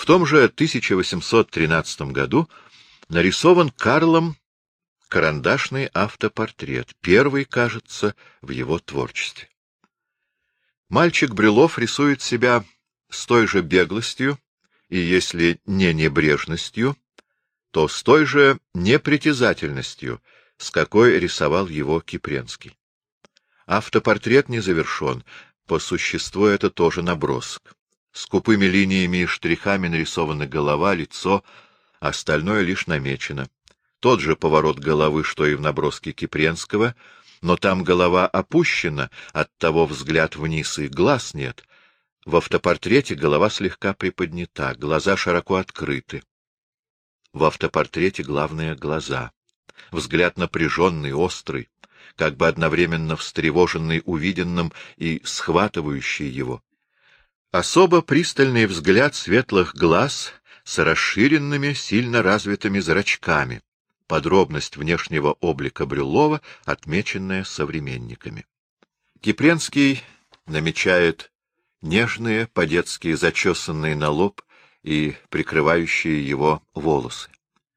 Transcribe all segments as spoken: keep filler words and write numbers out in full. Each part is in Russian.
том же тысяча восемьсот тринадцатом году нарисован Карлом карандашный автопортрет, первый, кажется, в его творчестве. Мальчик Брюллов рисует себя с той же беглостью и, если не небрежностью, то с той же непритязательностью, с какой рисовал его Кипренский. Автопортрет не завершен, по существу это тоже набросок. Скупыми линиями и штрихами нарисованы голова, лицо, остальное лишь намечено. Тот же поворот головы, что и в наброске Кипренского, но там голова опущена, оттого взгляд вниз и глаз нет. В автопортрете голова слегка приподнята, глаза широко открыты. В автопортрете главное — глаза. Взгляд напряженный, острый, как бы одновременно встревоженный увиденным и схватывающий его. Особо пристальный взгляд светлых глаз с расширенными, сильно развитыми зрачками. Подробность внешнего облика Брюллова, отмеченная современниками. Кипренский намечает нежные, по-детски зачесанные на лоб и прикрывающие его волосы.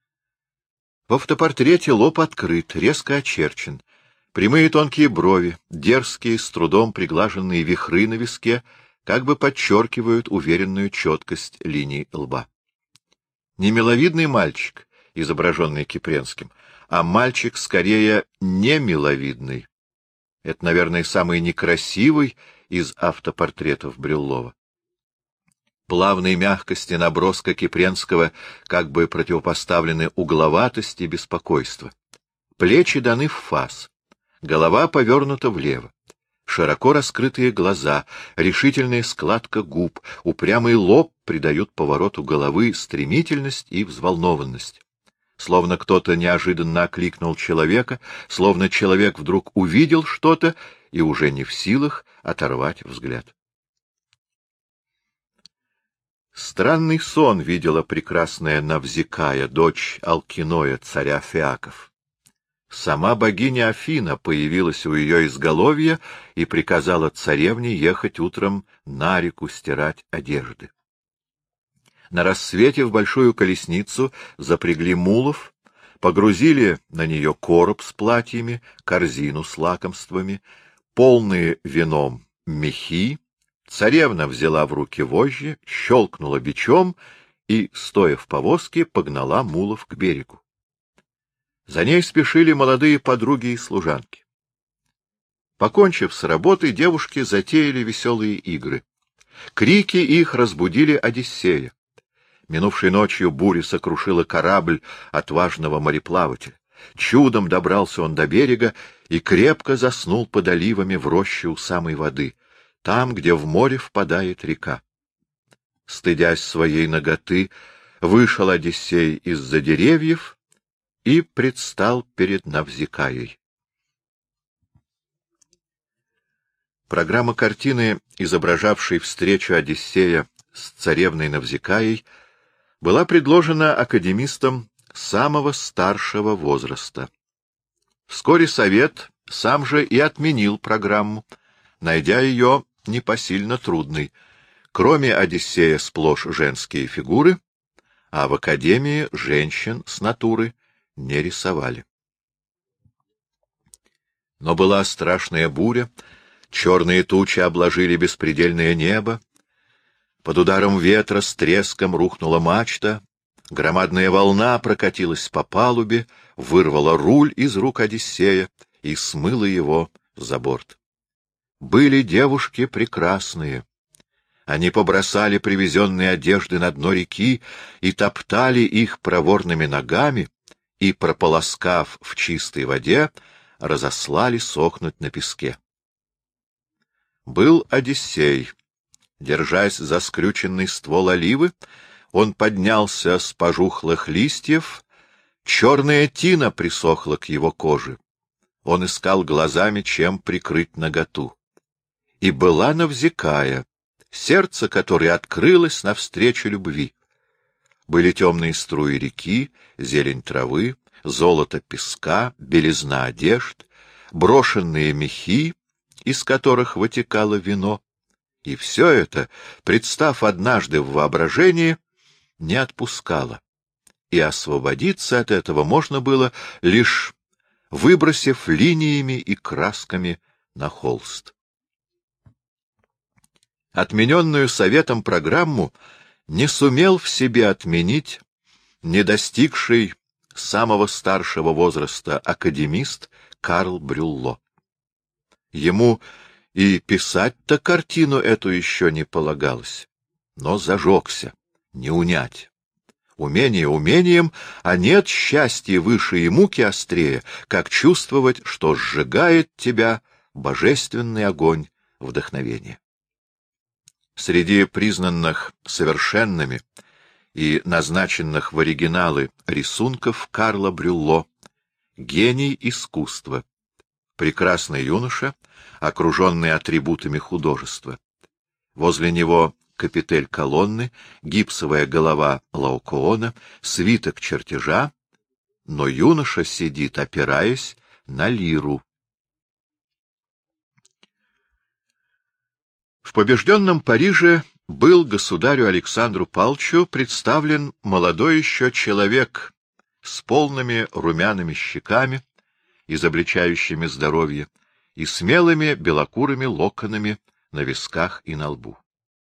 В автопортрете лоб открыт, резко очерчен, прямые тонкие брови, дерзкие, с трудом приглаженные вихры на виске, как бы подчеркивают уверенную четкость линий лба. Не миловидный мальчик, изображенный Кипренским, а мальчик скорее не миловидный. Это, наверное, самый некрасивый из автопортретов Брюллова. Плавной мягкости наброска Кипренского как бы противопоставлены угловатость и беспокойство. Плечи даны в фас, голова повернута влево, широко раскрытые глаза, решительная складка губ, упрямый лоб придают повороту головы стремительность и взволнованность. Словно кто-то неожиданно окликнул человека, словно человек вдруг увидел что-то и уже не в силах оторвать взгляд. Странный сон видела прекрасная Навзикая, дочь Алкиноя, царя Фиаков. Сама богиня Афина появилась у ее изголовья и приказала царевне ехать утром на реку стирать одежды. На рассвете в большую колесницу запрягли мулов, погрузили на нее короб с платьями, корзину с лакомствами, полные вином мехи. Царевна взяла в руки вожжи, щелкнула бичом и, стоя в повозке, погнала мулов к берегу. За ней спешили молодые подруги и служанки. Покончив с работой, девушки затеяли веселые игры. Крики их разбудили Одиссея. Минувшей ночью буря сокрушила корабль отважного мореплавателя. Чудом добрался он до берега и крепко заснул под оливами в роще у самой воды, там, где в море впадает река. Стыдясь своей наготы, вышел Одиссей из-за деревьев и предстал перед Навзикаей. Программа картины, изображавшей встречу Одиссея с царевной Навзикаей, была предложена академистам самого старшего возраста. Вскоре совет сам же и отменил программу, найдя ее непосильно трудной. Кроме Одиссея сплошь женские фигуры, а в академии женщин с натуры не рисовали. Но была страшная буря, черные тучи обложили беспредельное небо, под ударом ветра с треском рухнула мачта, громадная волна прокатилась по палубе, вырвала руль из рук Одиссея и смыла его за борт. Были девушки прекрасные. Они побросали привезенные одежды на дно реки и топтали их проворными ногами, и, прополоскав в чистой воде, разослали сохнуть на песке. Был Одиссей. Держась за скрюченный ствол оливы, он поднялся с пожухлых листьев, черная тина присохла к его коже. Он искал глазами, чем прикрыть наготу. И была Навзикая, сердце которой открылось навстречу любви. Были темные струи реки, зелень травы, золото песка, белизна одежд, брошенные мехи, из которых вытекало вино. И все это, представ однажды в воображении, не отпускала, и освободиться от этого можно было, лишь выбросив линиями и красками на холст. Отмененную Советом программу не сумел в себе отменить не достигший самого старшего возраста академист Карл Брюлло. Ему и писать-то картину эту еще не полагалось, но зажегся, не унять. Умение умением, а нет счастья выше и муки острее, как чувствовать, что сжигает тебя божественный огонь вдохновения. Среди признанных совершенными и назначенных в оригиналы рисунков Карла Брюлло гений искусства, прекрасный юноша, окруженный атрибутами художества. Возле него капитель колонны, гипсовая голова Лаокоона, свиток чертежа, но юноша сидит, опираясь на лиру. В побежденном Париже был государю Александру Павловичу представлен молодой еще человек с полными румяными щеками, изобличающими здоровье, и смелыми белокурыми локонами на висках и на лбу.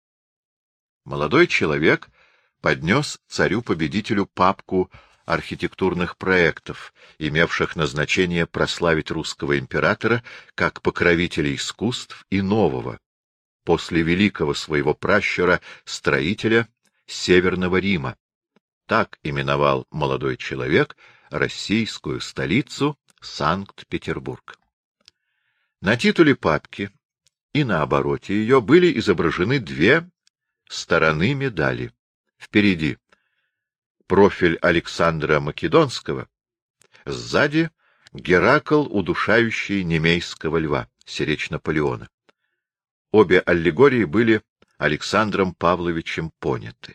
Молодой человек поднес царю-победителю папку архитектурных проектов, имевших назначение прославить русского императора как покровителя искусств и нового, после великого своего пращура, строителя Северного Рима. Так именовал молодой человек российскую столицу Санкт-Петербург. На титуле папки и на обороте ее были изображены две стороны медали. Впереди профиль Александра Македонского, сзади Геракл, удушающий немейского льва, сиречь Наполеона. Обе аллегории были Александром Павловичем поняты.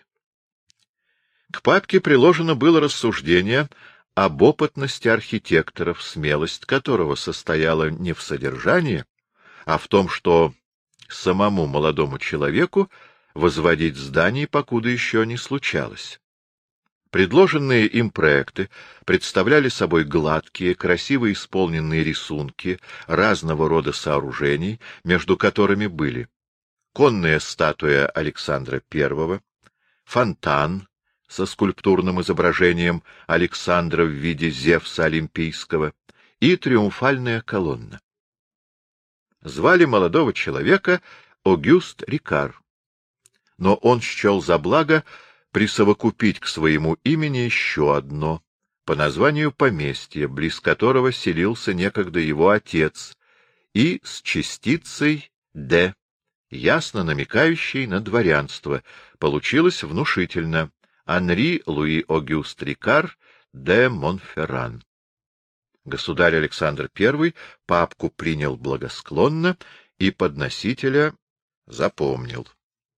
К папке приложено было рассуждение об опытности архитекторов, смелость которого состояла не в содержании, а в том, что самому молодому человеку возводить зданий покуда еще не случалось. Предложенные им проекты представляли собой гладкие, красиво исполненные рисунки разного рода сооружений, между которыми были конная статуя Александра Первого, фонтан со скульптурным изображением Александра в виде Зевса Олимпийского и триумфальная колонна. Звали молодого человека Огюст Рикар, но он счел за благо присовокупить к своему имени еще одно, по названию поместья, близ которого селился некогда его отец, и с частицей «Д», ясно намекающей на дворянство. Получилось внушительно: Анри Луи Огюст Рикар де Монферран. Государь Александр Первый папку принял благосклонно и подносителя запомнил.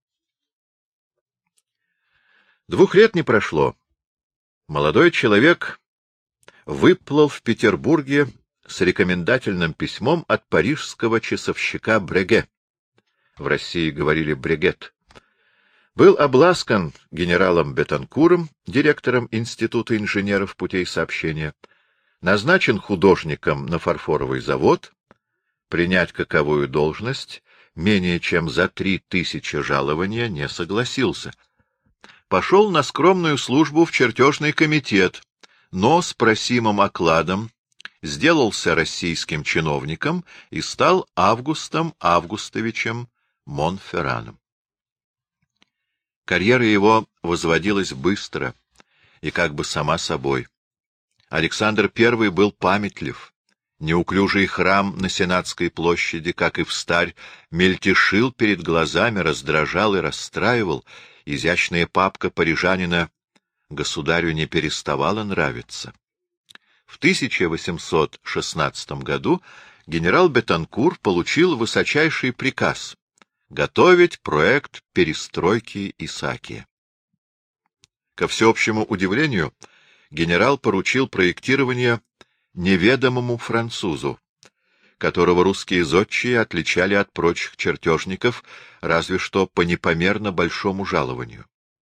Двух лет не прошло. Молодой человек выплыл в Петербурге с рекомендательным письмом от парижского часовщика Бреге. В России говорили Брегет. Был обласкан генералом Бетанкуром, директором Института инженеров путей сообщения, назначен художником на фарфоровый завод, принять каковую должность менее чем за три тысячи жалования не согласился. Пошел на скромную службу в чертежный комитет, но с просимым окладом сделался российским чиновником и стал Августом Августовичем Монферраном. Карьера его возводилась быстро и как бы сама собой. Александр Первый был памятлив. Неуклюжий храм на Сенатской площади, как и встарь, мельтешил перед глазами, раздражал и расстраивал. Изящная папка парижанина государю не переставала нравиться. В тысяча восемьсот шестнадцатом году генерал Бетанкур получил высочайший приказ готовить проект перестройки Исаакия. Ко всеобщему удивлению, генерал поручил проектирование неведомому французу, которого русские зодчие отличали от прочих чертежников разве что по непомерно большому жалованию.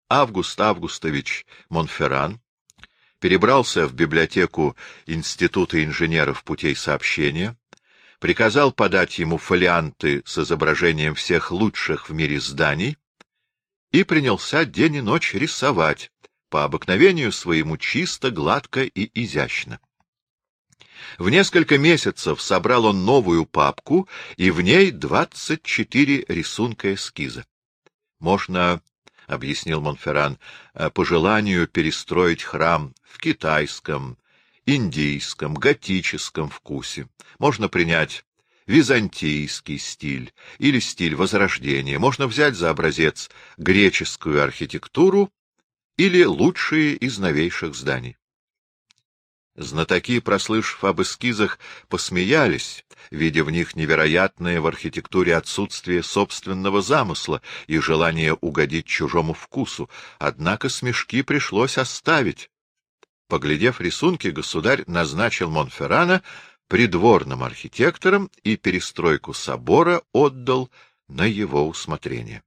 Август Августович Монферран перебрался в библиотеку Института инженеров путей сообщения, приказал подать ему фолианты с изображением всех лучших в мире зданий и принялся день и ночь рисовать, по обыкновению своему чисто, гладко и изящно. В несколько месяцев собрал он новую папку, и в ней двадцать четыре рисунка эскиза. Можно, — объяснил Монферран, — по желанию перестроить храм в китайском, индийском, готическом вкусе. Можно принять византийский стиль или стиль Возрождения. Можно взять за образец греческую архитектуру или лучшие из новейших зданий. Знатоки, прослышав об эскизах, посмеялись, видя в них невероятное в архитектуре отсутствие собственного замысла и желание угодить чужому вкусу, однако смешки пришлось оставить. Поглядев рисунки, государь назначил Монферрана придворным архитектором и перестройку собора отдал на его усмотрение.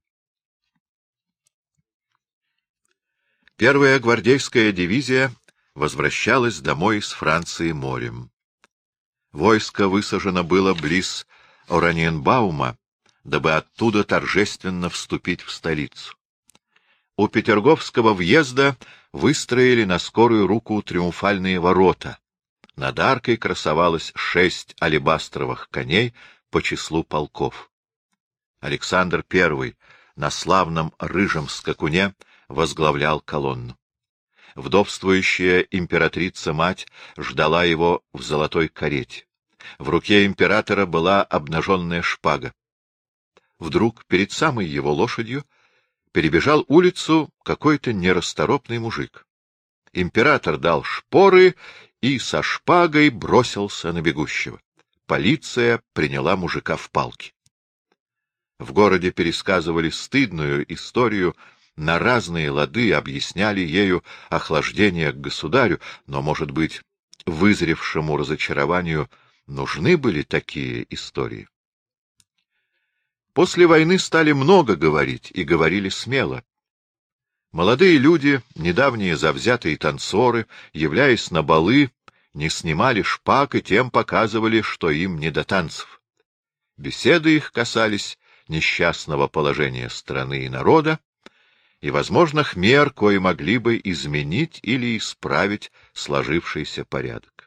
Первая гвардейская дивизия возвращалась домой из Франции морем. Войско высажено было близ Ораниенбаума, дабы оттуда торжественно вступить в столицу. У Петерговского въезда выстроили на скорую руку триумфальные ворота. Над аркой красовалось шесть алебастровых коней по числу полков. Александр Первый на славном рыжем скакуне возглавлял колонну. Вдовствующая императрица-мать ждала его в золотой карете. В руке императора была обнаженная шпага. Вдруг перед самой его лошадью перебежал улицу какой-то нерасторопный мужик. Император дал шпоры и со шпагой бросился на бегущего. Полиция приняла мужика в палки. В городе пересказывали стыдную историю, на разные лады объясняли ею охлаждение к государю, но, может быть, вызревшему разочарованию нужны были такие истории. После войны стали много говорить, и говорили смело. Молодые люди, недавние завзятые танцоры, являясь на балы, не снимали шпаг и тем показывали, что им не до танцев. Беседы их касались несчастного положения страны и народа, и возможных мер, кои могли бы изменить или исправить сложившийся порядок.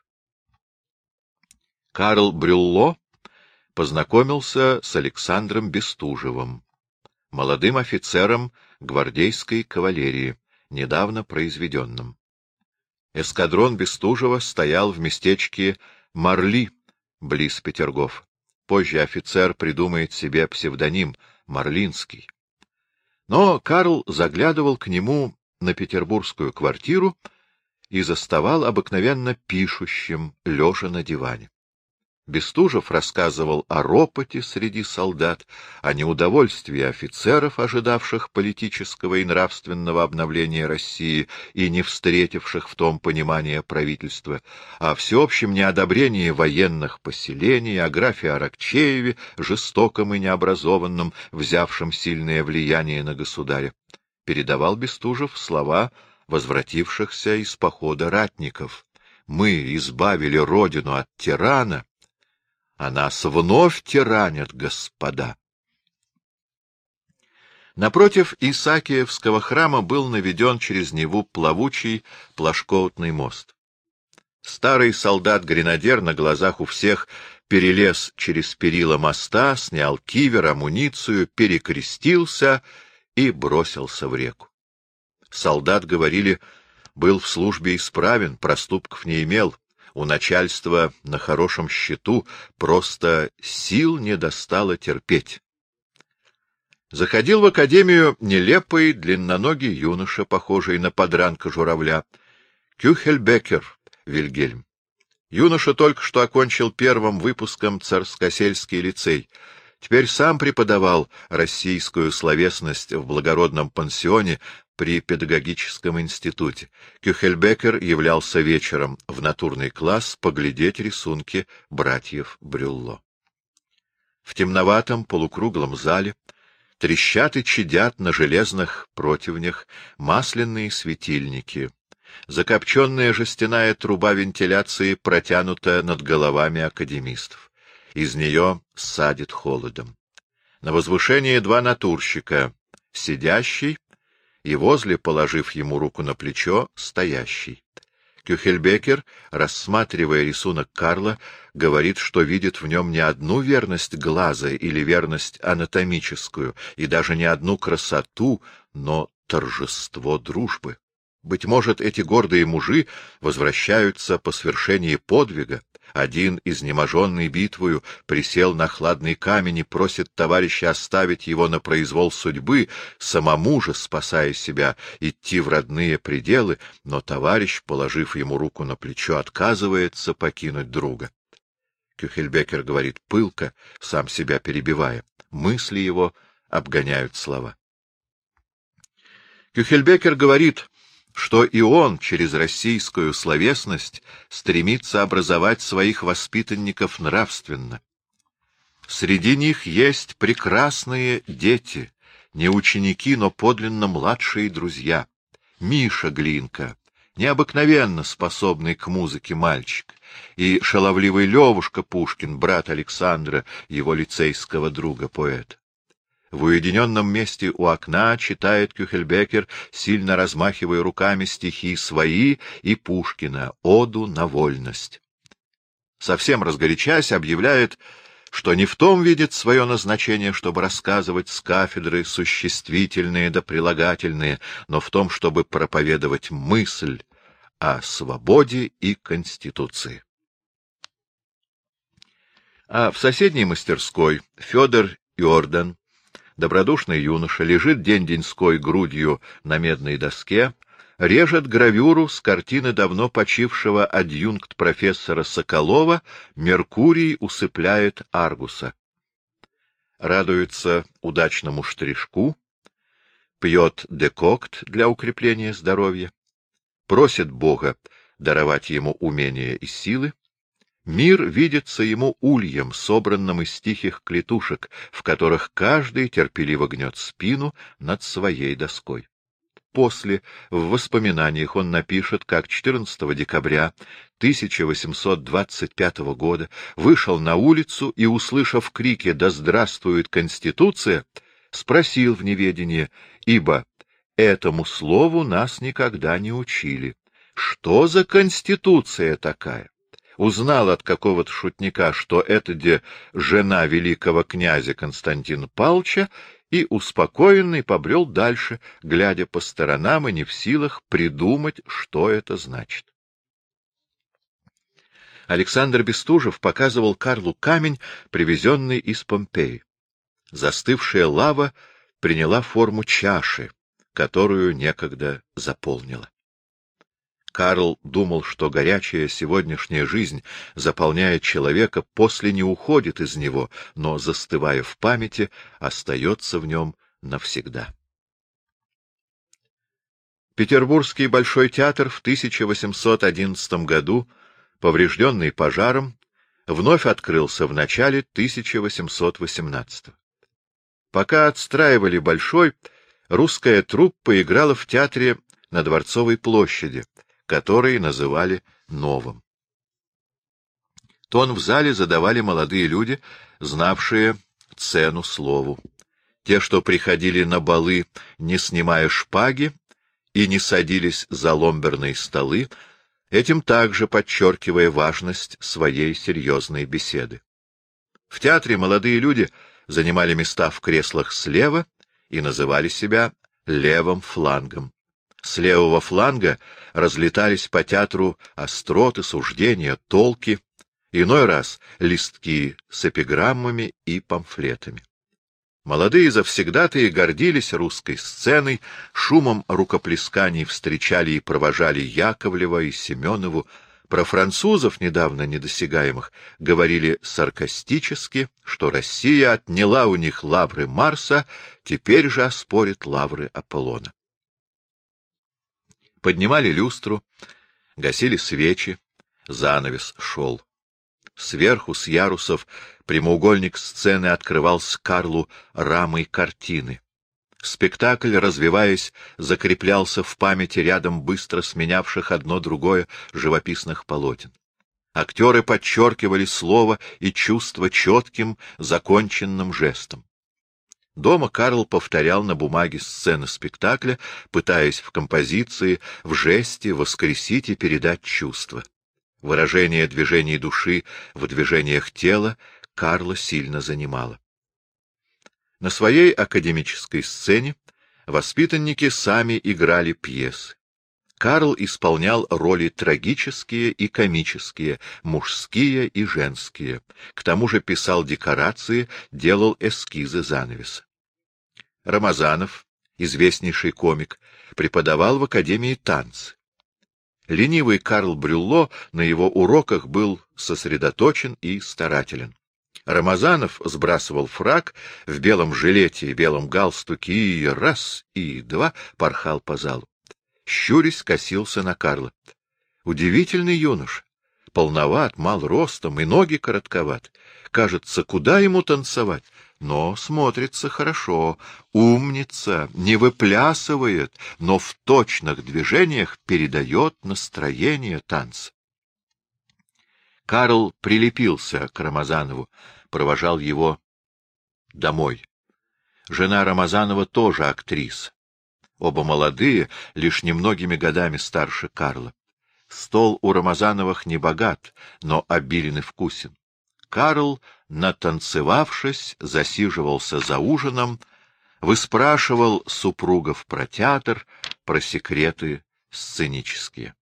Карл Брюлло познакомился с Александром Бестужевым, молодым офицером гвардейской кавалерии, недавно произведенным. Эскадрон Бестужева стоял в местечке Марли, близ Петергоф. Позже офицер придумает себе псевдоним Марлинский. Но Карл заглядывал к нему на петербургскую квартиру и заставал обыкновенно пишущим, лежа на диване. Бестужев рассказывал о ропоте среди солдат, о неудовольствии офицеров, ожидавших политического и нравственного обновления России и не встретивших в том понимания правительства, о всеобщем неодобрении военных поселений, о графе Аракчееве, жестоком и необразованном, взявшем сильное влияние на государя. Передавал Бестужев слова возвратившихся из похода ратников. «Мы избавили родину от тирана, а нас вновь тиранят, господа». Напротив Исаакиевского храма был наведен через Неву плавучий плашкоутный мост. Старый солдат-гренадер на глазах у всех перелез через перила моста, снял кивер, амуницию, перекрестился и бросился в реку. Солдат, говорили, был в службе исправен, проступков не имел. У начальства на хорошем счету, просто сил не достало терпеть. Заходил в академию нелепый, длинноногий юноша, похожий на подранка журавля, Кюхельбекер Вильгельм. Юноша только что окончил первым выпуском Царскосельский лицей. Теперь сам преподавал российскую словесность в благородном пансионе при педагогическом институте. Кюхельбекер являлся вечером в натурный класс поглядеть рисунки братьев Брюлло. В темноватом полукруглом зале Трещат и чадят на железных противнях масляные светильники. Закопченная жестяная труба вентиляции протянута над головами академистов. Из нее садит холодом. На возвышении два натурщика, сидящий и возле, положив ему руку на плечо, стоящий. Кюхельбекер, рассматривая рисунок Карла, говорит, что видит в нем не одну верность глаза или верность анатомическую, и даже не одну красоту, но торжество дружбы. Быть может, эти гордые мужи возвращаются по свершении подвига. Один, изнеможенный битвою, присел на хладный камень и просит товарища оставить его на произвол судьбы, самому же, спасая себя, идти в родные пределы, но товарищ, положив ему руку на плечо, отказывается покинуть друга. Кюхельбекер говорит пылко, сам себя перебивая. Мысли его обгоняют слова. Кюхельбекер говорит, что и он через российскую словесность стремится образовать своих воспитанников нравственно. Среди них есть прекрасные дети, не ученики, но подлинно младшие друзья. Миша Глинка, необыкновенно способный к музыке мальчик, и шаловливый Левушка Пушкин, брат Александра, его лицейского друга-поэта. В уединенном месте у окна читает Кюхельбекер, сильно размахивая руками, стихи свои и Пушкина, оду на вольность. Совсем разгорячась, объявляет, что не в том видит свое назначение, чтобы рассказывать с кафедры существительные да прилагательные, но в том, чтобы проповедовать мысль о свободе и Конституции. А в соседней мастерской Федор Иордан, добродушный юноша, лежит день-деньской грудью на медной доске, режет гравюру с картины давно почившего адъюнкт-профессора Соколова «Меркурий усыпляет Аргуса». Радуется удачному штришку, пьет декокт для укрепления здоровья, просит Бога даровать ему умения и силы. Мир видится ему ульем, собранным из тихих клетушек, в которых каждый терпеливо гнет спину над своей доской. После, в воспоминаниях, он напишет, как четырнадцатого декабря тысяча восемьсот двадцать пятого года вышел на улицу и, услышав крики «Да здравствует Конституция!», спросил в неведении, ибо этому слову нас никогда не учили: «Что за Конституция такая?» Узнал от какого-то шутника, что это де жена великого князя Константина Павловича, и успокоенный побрел дальше, глядя по сторонам и не в силах придумать, что это значит. Александр Бестужев показывал Карлу камень, привезенный из Помпеи. Застывшая лава приняла форму чаши, которую некогда заполнила. Карл думал, что горячая сегодняшняя жизнь заполняет человека, после не уходит из него, но, застывая в памяти, остается в нем навсегда. Петербургский Большой театр в тысяча восемьсот одиннадцатом году, поврежденный пожаром, вновь открылся в начале тысяча восемьсот восемнадцатого. Пока отстраивали Большой, русская труппа играла в театре на Дворцовой площади, который называли Новым. Тон в зале задавали молодые люди, знавшие цену слову. Те, что приходили на балы, не снимая шпаги, и не садились за ломберные столы, этим также подчеркивая важность своей серьезной беседы. В театре молодые люди занимали места в креслах слева и называли себя левым флангом. С левого фланга разлетались по театру остроты, суждения, толки, иной раз листки с эпиграммами и памфлетами. Молодые завсегдатые гордились русской сценой, шумом рукоплесканий встречали и провожали Яковлева и Семенову. Про французов, недавно недосягаемых, говорили саркастически, что Россия отняла у них лавры Марса, теперь же оспорит лавры Аполлона. Поднимали люстру, гасили свечи, занавес шел. Сверху, с ярусов, прямоугольник сцены открывался Карлу рамой картины. Спектакль, развиваясь, закреплялся в памяти рядом быстро сменявших одно другое живописных полотен. Актеры подчеркивали слово и чувство четким, законченным жестом. Дома Карл повторял на бумаге сцены спектакля, пытаясь в композиции, в жесте воскресить и передать чувства. Выражение движений души в движениях тела Карла сильно занимало. На своей академической сцене воспитанники сами играли пьесы. Карл исполнял роли трагические и комические, мужские и женские. К тому же писал декорации, делал эскизы занавеса. Рамазанов, известнейший комик, преподавал в Академии танцы. Ленивый Карл Брюлло на его уроках был сосредоточен и старателен. Рамазанов сбрасывал фрак в белом жилете и белом галстуке и раз, и два порхал по залу. Щурясь, косился на Карла. Удивительный юноша, полноват, мал ростом, и ноги коротковат. Кажется, куда ему танцевать? Но смотрится хорошо, умница, не выплясывает, но в точных движениях передает настроение танца. Карл прилепился к Рамазанову, провожал его домой. Жена Рамазанова тоже актриса. Оба молодые, лишь немногими годами старше Карла. Стол у Рамазановых не богат, но обилен и вкусен. Карл, натанцевавшись, засиживался за ужином, выспрашивал супругов про театр, про секреты сценические.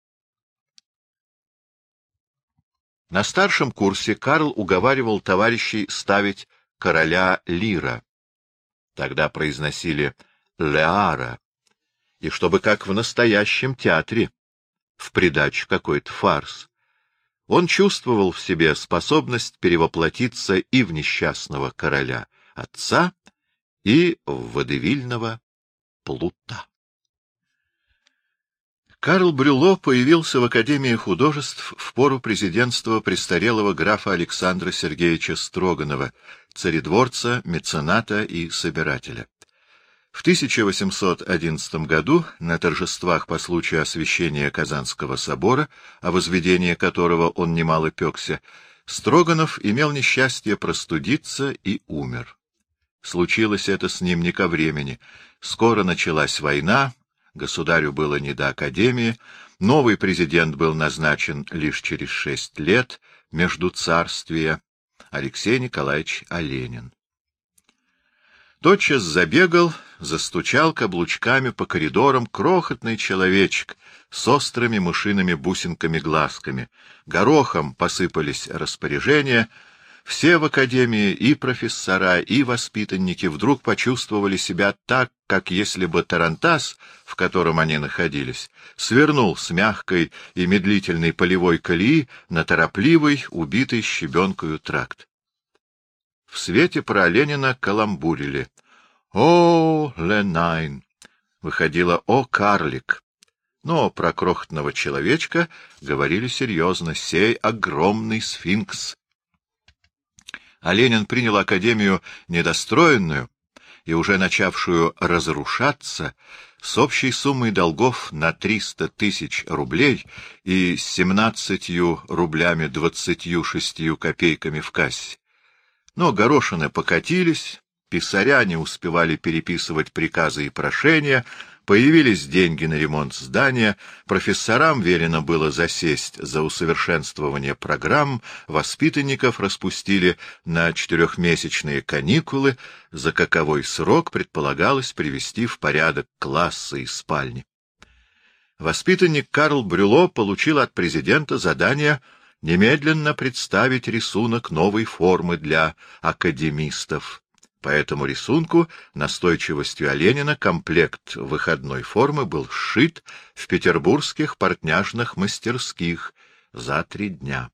На старшем курсе Карл уговаривал товарищей ставить короля Лира. Тогда произносили Леара, и чтобы как в настоящем театре, в придачу какой-то фарс. Он чувствовал в себе способность перевоплотиться и в несчастного короля отца, и в водевильного плута. Карл Брюлло появился в Академии художеств в пору президентства престарелого графа Александра Сергеевича Строганова, царедворца, мецената и собирателя. В тысяча восемьсот одиннадцатом году на торжествах по случаю освящения Казанского собора, о возведении которого он немало пекся, Строганов имел несчастье простудиться и умер. Случилось это с ним не ко времени. Скоро началась война, государю было не до академии, новый президент был назначен лишь через шесть лет, между царствия, Алексей Николаевич Оленин. Тотчас забегал, застучал каблучками по коридорам крохотный человечек с острыми мышиными бусинками-глазками. Горохом посыпались распоряжения. Все в академии, и профессора, и воспитанники, вдруг почувствовали себя так, как если бы тарантас, в котором они находились, свернул с мягкой и медлительной полевой колеи на торопливый, убитый щебенкою тракт. В свете про Ленина каламбурили. «О, Ленайн!» Выходило «О, карлик!» Но про крохотного человечка говорили серьезно. «Сей огромный сфинкс!» А Ленин принял академию недостроенную и уже начавшую разрушаться, с общей суммой долгов на триста тысяч рублей и с семнадцатью рублями двадцатью шестью копейками в кассе. Но горошины покатились, писаря не успевали переписывать приказы и прошения, появились деньги на ремонт здания, профессорам велено было засесть за усовершенствование программ, воспитанников распустили на четырехмесячные каникулы, за каковой срок предполагалось привести в порядок классы и спальни. Воспитанник Карл Брюлло получил от президента задание немедленно представить рисунок новой формы для академистов. По этому рисунку, настойчивостью Оленина, комплект выходной формы был сшит в петербургских портняжных мастерских за три дня.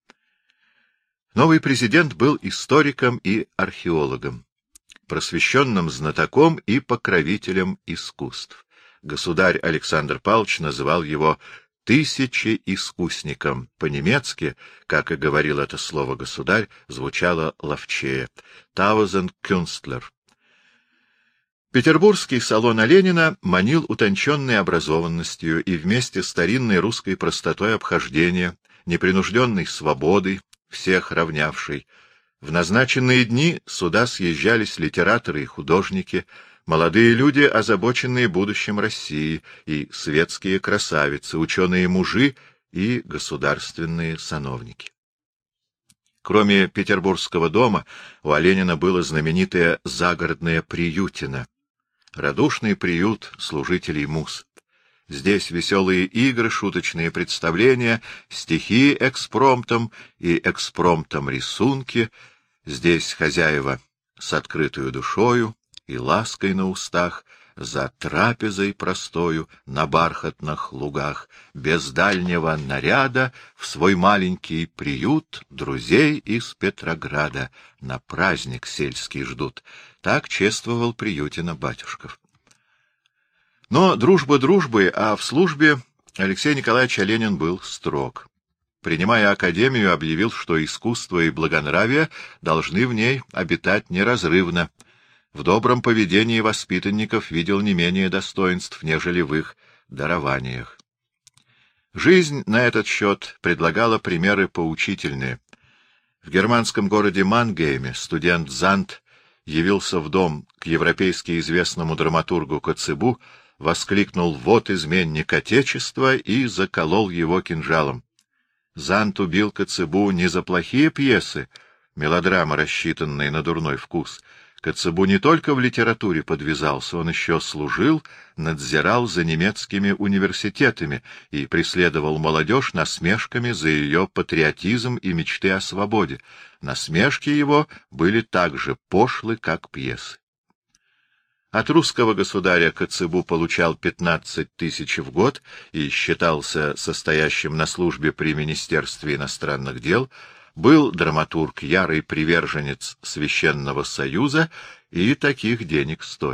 Новый президент был историком и археологом, просвещенным знатоком и покровителем искусств. Государь Александр Павлович называл его «тысячи искусникам». По-немецки, как и говорил это слово государь, звучало ловчее «tausend Künstler». Петербургский салон Ленина манил утонченной образованностью и вместе старинной русской простотой обхождения, непринужденной свободой, всех равнявшей. В назначенные дни сюда съезжались литераторы и художники, молодые люди, озабоченные будущим России, и светские красавицы, ученые-мужи и государственные сановники. Кроме Петербургского дома, у Оленина было знаменитое загородное Приютино, радушный приют служителей муз. Здесь веселые игры, шуточные представления, стихи экспромтом и экспромтом рисунки. Здесь хозяева с открытою душою и лаской на устах, за трапезой простою на бархатных лугах, без дальнего наряда в свой маленький приют друзей из Петрограда на праздник сельский ждут. Так чествовал Приютино батюшков. Но дружба дружбой, а в службе Алексей Николаевич Оленин был строг. Принимая академию, объявил, что искусство и благонравие должны в ней обитать неразрывно. В добром поведении воспитанников видел не менее достоинств, нежели в их дарованиях. Жизнь на этот счет предлагала примеры поучительные. В германском городе Мангейме студент Зант явился в дом к европейски известному драматургу Коцебу, воскликнул «Вот изменник Отечества» и заколол его кинжалом. Зант убил Коцебу не за плохие пьесы, мелодрамы, рассчитанные на дурной вкус. Коцебу не только в литературе подвязался, он еще служил, надзирал за немецкими университетами и преследовал молодежь насмешками за ее патриотизм и мечты о свободе. Насмешки его были так же пошлы, как пьесы. От русского государя Коцебу получал пятнадцать тысяч в год и считался состоящим на службе при Министерстве иностранных дел, был драматург, ярый приверженец Священного Союза и таких денег стоил.